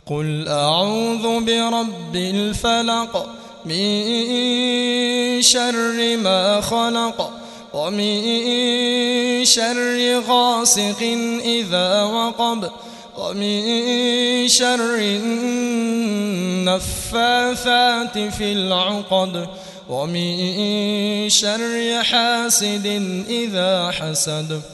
قل أعوذ برب الفلق من شر ما خلق ومن شر غاسق إذا وقب ومن شر النفاثات في العقد ومن شر حاسد إذا حسد.